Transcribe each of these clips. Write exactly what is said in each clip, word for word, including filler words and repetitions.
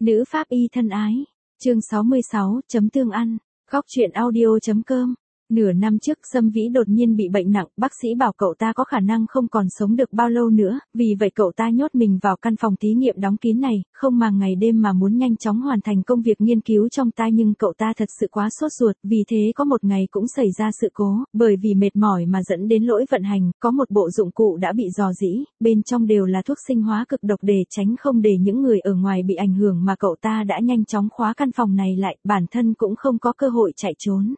Nữ pháp y thân ái. Chương sáu mươi sáu, chấm tương ăn. Góc truyện audio chấm com. Nửa năm trước, Sâm Vĩ đột nhiên bị bệnh nặng, bác sĩ bảo cậu ta có khả năng không còn sống được bao lâu nữa, vì vậy cậu ta nhốt mình vào căn phòng thí nghiệm đóng kín này, không màng ngày đêm mà muốn nhanh chóng hoàn thành công việc nghiên cứu trong tay, nhưng cậu ta thật sự quá sốt ruột, vì thế có một ngày cũng xảy ra sự cố, bởi vì mệt mỏi mà dẫn đến lỗi vận hành, có một bộ dụng cụ đã bị rò rỉ, bên trong đều là thuốc sinh hóa cực độc để tránh không để những người ở ngoài bị ảnh hưởng, mà cậu ta đã nhanh chóng khóa căn phòng này lại, bản thân cũng không có cơ hội chạy trốn.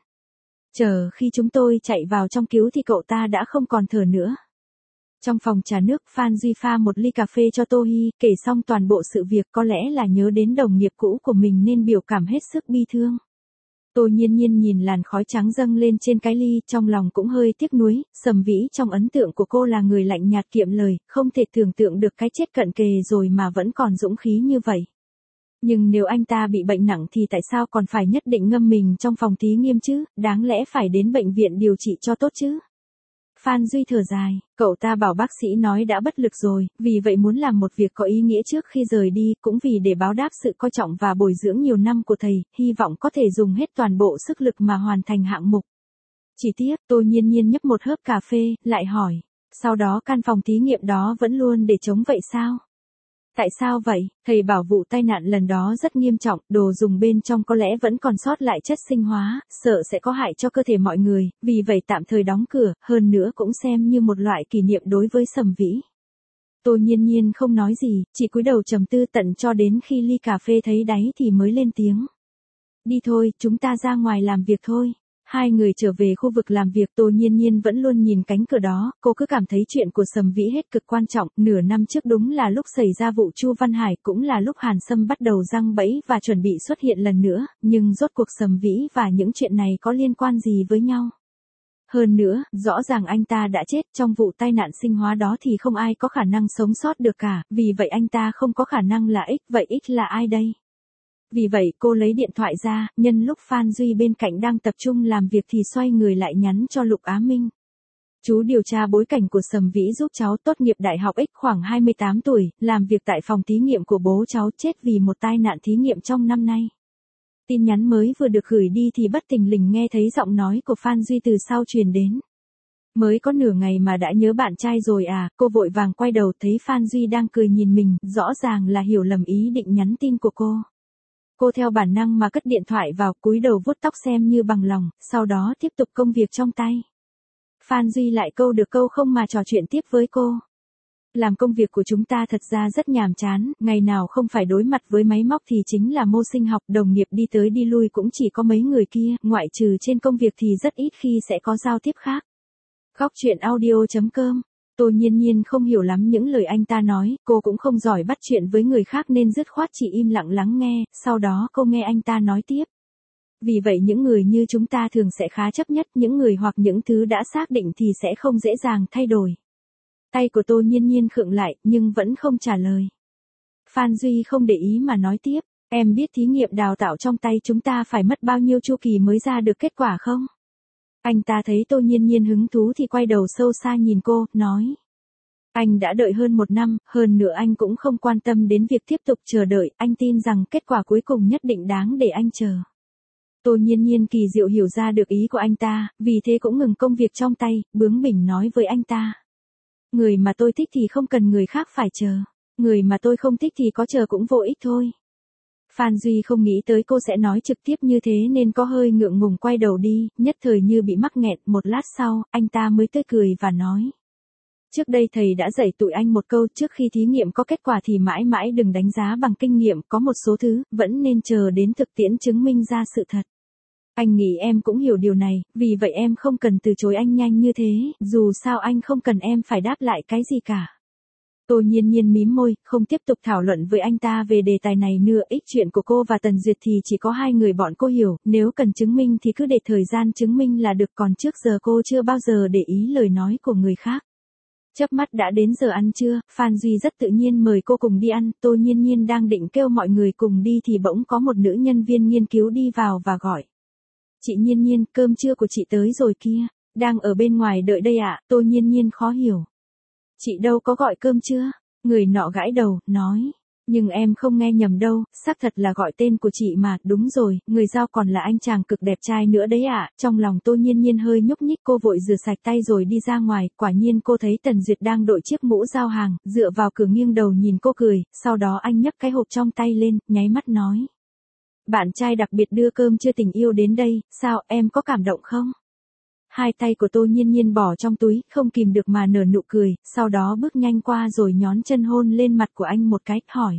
Chờ khi chúng tôi chạy vào trong cứu thì cậu ta đã không còn thở nữa. Trong phòng trà nước, Phan Duy pha một ly cà phê cho Tô Hi, kể xong toàn bộ sự việc, có lẽ là nhớ đến đồng nghiệp cũ của mình nên biểu cảm hết sức bi thương. Tô Nhiên Nhiên nhìn làn khói trắng dâng lên trên cái ly, trong lòng cũng hơi tiếc nuối, Sầm Vĩ trong ấn tượng của cô là người lạnh nhạt kiệm lời, không thể tưởng tượng được cái chết cận kề rồi mà vẫn còn dũng khí như vậy. Nhưng nếu anh ta bị bệnh nặng thì tại sao còn phải nhất định ngâm mình trong phòng thí nghiệm chứ, đáng lẽ phải đến bệnh viện điều trị cho tốt chứ. Phan Duy thở dài, cậu ta bảo bác sĩ nói đã bất lực rồi, vì vậy muốn làm một việc có ý nghĩa trước khi rời đi, cũng vì để báo đáp sự coi trọng và bồi dưỡng nhiều năm của thầy, hy vọng có thể dùng hết toàn bộ sức lực mà hoàn thành hạng mục. Chỉ tiếc, Tô Nhiên Nhiên nhấp một hớp cà phê, lại hỏi, sau đó căn phòng thí nghiệm đó vẫn luôn để trống vậy sao? Tại sao vậy? Thầy bảo vụ tai nạn lần đó rất nghiêm trọng, đồ dùng bên trong có lẽ vẫn còn sót lại chất sinh hóa, sợ sẽ có hại cho cơ thể mọi người, vì vậy tạm thời đóng cửa, hơn nữa cũng xem như một loại kỷ niệm đối với Sầm Vĩ. Tô Nhiên Nhiên không nói gì, chỉ cúi đầu trầm tư tận cho đến khi ly cà phê thấy đáy thì mới lên tiếng. Đi thôi, chúng ta ra ngoài làm việc thôi. Hai người trở về khu vực làm việc, Tô Nhiên Nhiên vẫn luôn nhìn cánh cửa đó, cô cứ cảm thấy chuyện của Sầm Vĩ hết cực quan trọng, nửa năm trước đúng là lúc xảy ra vụ Chu Văn Hải, cũng là lúc Hàn Sâm bắt đầu giăng bẫy và chuẩn bị xuất hiện lần nữa, nhưng rốt cuộc Sầm Vĩ và những chuyện này có liên quan gì với nhau? Hơn nữa, rõ ràng anh ta đã chết trong vụ tai nạn sinh hóa đó thì không ai có khả năng sống sót được cả, vì vậy anh ta không có khả năng là X, vậy X là ai đây? Vì vậy cô lấy điện thoại ra, nhân lúc Phan Duy bên cạnh đang tập trung làm việc thì xoay người lại nhắn cho Lục Á Minh. Chú điều tra bối cảnh của Sầm Vĩ giúp cháu tốt nghiệp đại học X, khoảng hai mươi tám tuổi, làm việc tại phòng thí nghiệm của bố cháu, chết vì một tai nạn thí nghiệm trong năm nay. Tin nhắn mới vừa được gửi đi thì bất thình lình nghe thấy giọng nói của Phan Duy từ sau truyền đến. Mới có nửa ngày mà đã nhớ bạn trai rồi à, cô vội vàng quay đầu thấy Phan Duy đang cười nhìn mình, rõ ràng là hiểu lầm ý định nhắn tin của cô. Cô theo bản năng mà cất điện thoại vào, cúi đầu vuốt tóc xem như bằng lòng, sau đó tiếp tục công việc trong tay. Phan Duy lại câu được câu không mà trò chuyện tiếp với cô. Làm công việc của chúng ta thật ra rất nhàm chán, ngày nào không phải đối mặt với máy móc thì chính là mô sinh học, đồng nghiệp đi tới đi lui cũng chỉ có mấy người kia, ngoại trừ trên công việc thì rất ít khi sẽ có giao tiếp khác. Góc truyện audio chấm com. Tô Nhiên Nhiên không hiểu lắm những lời anh ta nói, cô cũng không giỏi bắt chuyện với người khác nên dứt khoát chỉ im lặng lắng nghe, sau đó cô nghe anh ta nói tiếp. Vì vậy những người như chúng ta thường sẽ khá chấp nhất, những người hoặc những thứ đã xác định thì sẽ không dễ dàng thay đổi. Tay của Tô Nhiên Nhiên khựng lại, nhưng vẫn không trả lời. Phan Duy không để ý mà nói tiếp, em biết thí nghiệm đào tạo trong tay chúng ta phải mất bao nhiêu chu kỳ mới ra được kết quả không? Anh ta thấy Tô Nhiên Nhiên hứng thú thì quay đầu sâu xa nhìn cô, nói. Anh đã đợi hơn một năm, hơn nữa anh cũng không quan tâm đến việc tiếp tục chờ đợi, anh tin rằng kết quả cuối cùng nhất định đáng để anh chờ. Tô Nhiên Nhiên kỳ diệu hiểu ra được ý của anh ta, vì thế cũng ngừng công việc trong tay, bướng bỉnh nói với anh ta. Người mà tôi thích thì không cần người khác phải chờ, người mà tôi không thích thì có chờ cũng vô ích thôi. Phan Duy không nghĩ tới cô sẽ nói trực tiếp như thế nên có hơi ngượng ngùng quay đầu đi, nhất thời như bị mắc nghẹn, một lát sau, anh ta mới tươi cười và nói. Trước đây thầy đã dạy tụi anh một câu, trước khi thí nghiệm có kết quả thì mãi mãi đừng đánh giá bằng kinh nghiệm, có một số thứ, vẫn nên chờ đến thực tiễn chứng minh ra sự thật. Anh nghĩ em cũng hiểu điều này, vì vậy em không cần từ chối anh nhanh như thế, dù sao anh không cần em phải đáp lại cái gì cả. Tô Nhiên Nhiên mím môi, không tiếp tục thảo luận với anh ta về đề tài này nữa, ích chuyện của cô và Tần Duyệt thì chỉ có hai người bọn cô hiểu, nếu cần chứng minh thì cứ để thời gian chứng minh là được, còn trước giờ cô chưa bao giờ để ý lời nói của người khác. Chớp mắt đã đến giờ ăn trưa, Phan Duy rất tự nhiên mời cô cùng đi ăn, Tô Nhiên Nhiên đang định kêu mọi người cùng đi thì bỗng có một nữ nhân viên nghiên cứu đi vào và gọi. Chị Nhiên Nhiên, cơm trưa của chị tới rồi kia, đang ở bên ngoài đợi đây ạ, Tô Nhiên Nhiên khó hiểu. Chị đâu có gọi cơm chưa? Người nọ gãi đầu, nói. Nhưng em không nghe nhầm đâu, xác thật là gọi tên của chị mà, đúng rồi, người giao còn là anh chàng cực đẹp trai nữa đấy ạ. Trong lòng Tô Nhiên Nhiên hơi nhúc nhích, cô vội rửa sạch tay rồi đi ra ngoài, quả nhiên cô thấy Tần Duyệt đang đội chiếc mũ giao hàng, dựa vào cửa nghiêng đầu nhìn cô cười, sau đó anh nhấc cái hộp trong tay lên, nháy mắt nói. Bạn trai đặc biệt đưa cơm trưa tình yêu đến đây, sao, em có cảm động không? Hai tay của Tô Nhiên Nhiên bỏ trong túi, không kìm được mà nở nụ cười, sau đó bước nhanh qua rồi nhón chân hôn lên mặt của anh một cái, hỏi.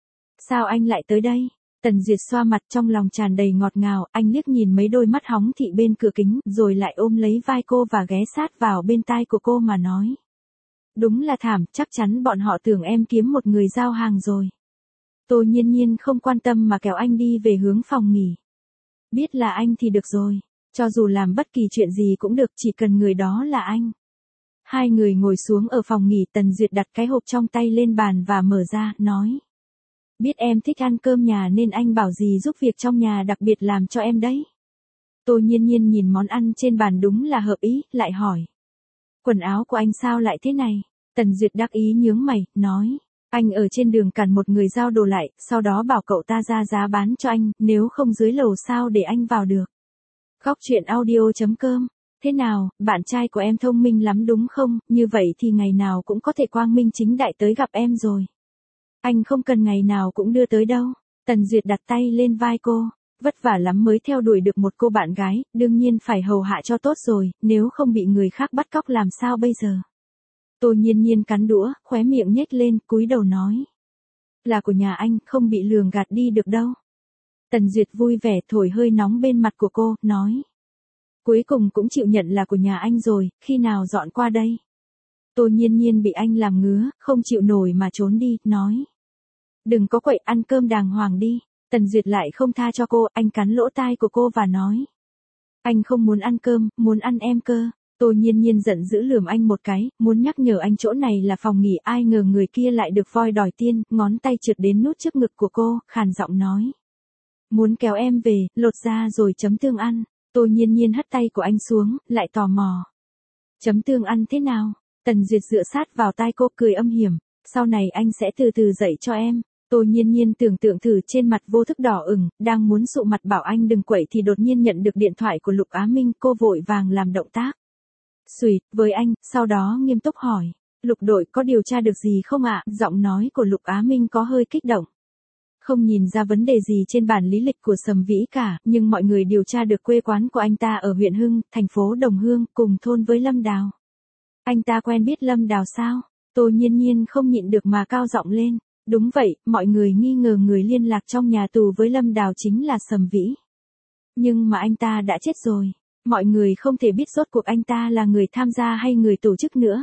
Sao anh lại tới đây? Tần Duyệt xoa mặt trong lòng tràn đầy ngọt ngào, anh liếc nhìn mấy đôi mắt hóng thị bên cửa kính, rồi lại ôm lấy vai cô và ghé sát vào bên tai của cô mà nói. Đúng là thảm, chắc chắn bọn họ tưởng em kiếm một người giao hàng rồi. Tô Nhiên Nhiên không quan tâm mà kéo anh đi về hướng phòng nghỉ. Biết là anh thì được rồi. Cho dù làm bất kỳ chuyện gì cũng được, chỉ cần người đó là anh. Hai người ngồi xuống ở phòng nghỉ, Tần Duyệt đặt cái hộp trong tay lên bàn và mở ra, nói. Biết em thích ăn cơm nhà nên anh bảo gì giúp việc trong nhà đặc biệt làm cho em đấy. Tô Nhiên Nhiên nhìn món ăn trên bàn đúng là hợp ý, lại hỏi. Quần áo của anh sao lại thế này? Tần Duyệt đắc ý nhướng mày, nói. Anh ở trên đường cản một người giao đồ lại, sau đó bảo cậu ta ra giá bán cho anh, nếu không dưới lầu sao để anh vào được. Góc chuyện audio chấm com. Thế nào, bạn trai của em thông minh lắm đúng không, như vậy thì ngày nào cũng có thể quang minh chính đại tới gặp em rồi. Anh không cần ngày nào cũng đưa tới đâu. Tần Duyệt đặt tay lên vai cô. Vất vả lắm mới theo đuổi được một cô bạn gái, đương nhiên phải hầu hạ cho tốt rồi, nếu không bị người khác bắt cóc làm sao bây giờ. Tô Nhiên Nhiên cắn đũa, khóe miệng nhếch lên, cúi đầu nói. Là của nhà anh, không bị lường gạt đi được đâu. Tần Duyệt vui vẻ thổi hơi nóng bên mặt của cô, nói. Cuối cùng cũng chịu nhận là của nhà anh rồi, khi nào dọn qua đây? Tô Nhiên Nhiên bị anh làm ngứa, không chịu nổi mà trốn đi, nói. Đừng có quậy, ăn cơm đàng hoàng đi. Tần Duyệt lại không tha cho cô, anh cắn lỗ tai của cô và nói. Anh không muốn ăn cơm, muốn ăn em cơ. Tô Nhiên Nhiên giận dữ lườm anh một cái, muốn nhắc nhở anh chỗ này là phòng nghỉ, ai ngờ người kia lại được voi đòi tiên, ngón tay trượt đến nút trước ngực của cô, khàn giọng nói. Muốn kéo em về, lột ra rồi chấm tương ăn. Tô Nhiên Nhiên hất tay của anh xuống, lại tò mò. Chấm tương ăn thế nào? Tần Duyệt dựa sát vào tai cô cười âm hiểm. Sau này anh sẽ từ từ dạy cho em. Tô Nhiên Nhiên tưởng tượng thử trên mặt vô thức đỏ ửng, đang muốn sụ mặt bảo anh đừng quậy thì đột nhiên nhận được điện thoại của Lục Á Minh, cô vội vàng làm động tác. Xùi, với anh, sau đó nghiêm túc hỏi. Lục đội có điều tra được gì không ạ? Giọng nói của Lục Á Minh có hơi kích động. Không nhìn ra vấn đề gì trên bản lý lịch của Sầm Vĩ cả, nhưng mọi người điều tra được quê quán của anh ta ở huyện Hưng, thành phố Đồng Hương, cùng thôn với Lâm Đào. Anh ta quen biết Lâm Đào sao? Tô Nhiên Nhiên không nhịn được mà cao giọng lên. Đúng vậy, mọi người nghi ngờ người liên lạc trong nhà tù với Lâm Đào chính là Sầm Vĩ. Nhưng mà anh ta đã chết rồi. Mọi người không thể biết rốt cuộc anh ta là người tham gia hay người tổ chức nữa.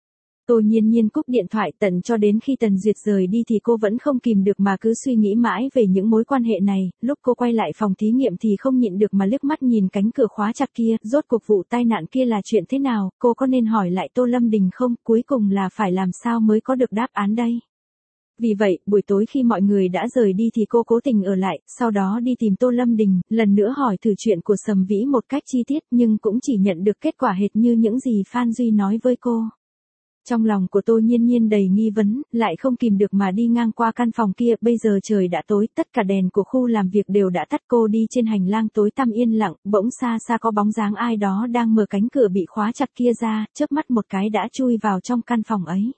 Tô Nhiên Nhiên cúp điện thoại, tận cho đến khi Tần Duyệt rời đi thì cô vẫn không kìm được mà cứ suy nghĩ mãi về những mối quan hệ này. Lúc cô quay lại phòng thí nghiệm thì không nhịn được mà liếc mắt nhìn cánh cửa khóa chặt kia. Rốt cuộc vụ tai nạn kia là chuyện thế nào? Cô có nên hỏi lại Tô Lâm Đình không? Cuối cùng là phải làm sao mới có được đáp án đây? Vì vậy, buổi tối khi mọi người đã rời đi thì cô cố tình ở lại, sau đó đi tìm Tô Lâm Đình, lần nữa hỏi thử chuyện của Sầm Vĩ một cách chi tiết nhưng cũng chỉ nhận được kết quả hệt như những gì Phan Duy nói với cô. Trong lòng của Tô Nhiên Nhiên đầy nghi vấn, lại không kìm được mà đi ngang qua căn phòng kia, bây giờ trời đã tối, tất cả đèn của khu làm việc đều đã tắt, cô đi trên hành lang tối tăm yên lặng, bỗng xa xa có bóng dáng ai đó đang mở cánh cửa bị khóa chặt kia ra, chớp mắt một cái đã chui vào trong căn phòng ấy.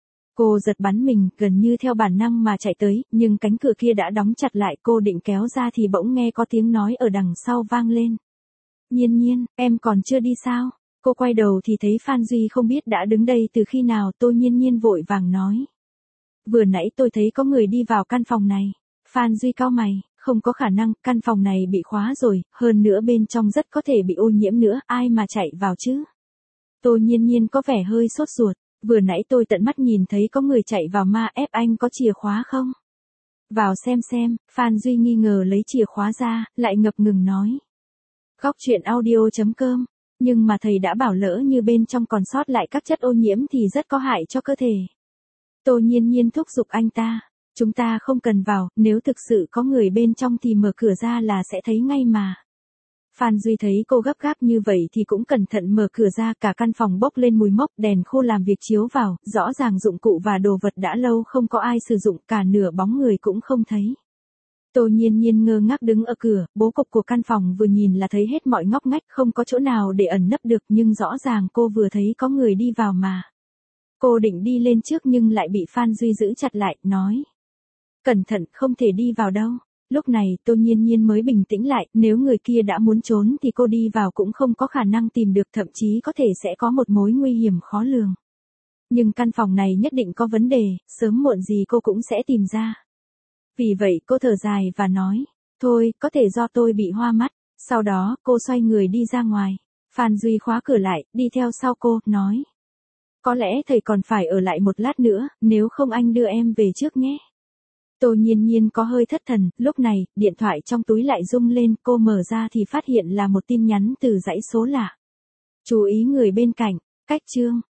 Cô giật bắn mình, gần như theo bản năng mà chạy tới, nhưng cánh cửa kia đã đóng chặt lại, cô định kéo ra thì bỗng nghe có tiếng nói ở đằng sau vang lên. Nhiên Nhiên, em còn chưa đi sao? Cô quay đầu thì thấy Phan Duy không biết đã đứng đây từ khi nào. Tô Nhiên Nhiên vội vàng nói. Vừa nãy tôi thấy có người đi vào căn phòng này. Phan Duy cau mày, không có khả năng, căn phòng này bị khóa rồi, hơn nữa bên trong rất có thể bị ô nhiễm nữa, ai mà chạy vào chứ? Tô Nhiên Nhiên có vẻ hơi sốt ruột. Vừa nãy tôi tận mắt nhìn thấy có người chạy vào ma ép, anh có chìa khóa không? Vào xem xem. Phan Duy nghi ngờ lấy chìa khóa ra, lại ngập ngừng nói. Góc chuyện audio chấm com. Nhưng mà thầy đã bảo lỡ như bên trong còn sót lại các chất ô nhiễm thì rất có hại cho cơ thể. Tô Nhiên Nhiên thúc giục anh ta. Chúng ta không cần vào, nếu thực sự có người bên trong thì mở cửa ra là sẽ thấy ngay mà. Phan Duy thấy cô gấp gáp như vậy thì cũng cẩn thận mở cửa ra, cả căn phòng bốc lên mùi mốc, đèn khô làm việc chiếu vào, rõ ràng dụng cụ và đồ vật đã lâu không có ai sử dụng, cả nửa bóng người cũng không thấy. Tô Nhiên Nhiên ngơ ngác đứng ở cửa, bố cục của căn phòng vừa nhìn là thấy hết mọi ngóc ngách, không có chỗ nào để ẩn nấp được, nhưng rõ ràng cô vừa thấy có người đi vào mà. Cô định đi lên trước nhưng lại bị Phan Duy giữ chặt lại, nói. Cẩn thận, không thể đi vào đâu. Lúc này Tô Nhiên Nhiên mới bình tĩnh lại, nếu người kia đã muốn trốn thì cô đi vào cũng không có khả năng tìm được, thậm chí có thể sẽ có một mối nguy hiểm khó lường. Nhưng căn phòng này nhất định có vấn đề, sớm muộn gì cô cũng sẽ tìm ra. Vì vậy cô thở dài và nói, thôi, có thể do tôi bị hoa mắt. Sau đó cô xoay người đi ra ngoài. Phan Duy khóa cửa lại, đi theo sau cô, nói. Có lẽ thầy còn phải ở lại một lát nữa, nếu không anh đưa em về trước nhé. Tô Nhiên Nhiên có hơi thất thần, lúc này, điện thoại trong túi lại rung lên, cô mở ra thì phát hiện là một tin nhắn từ dãy số lạ. Chú ý người bên cạnh, cách chương.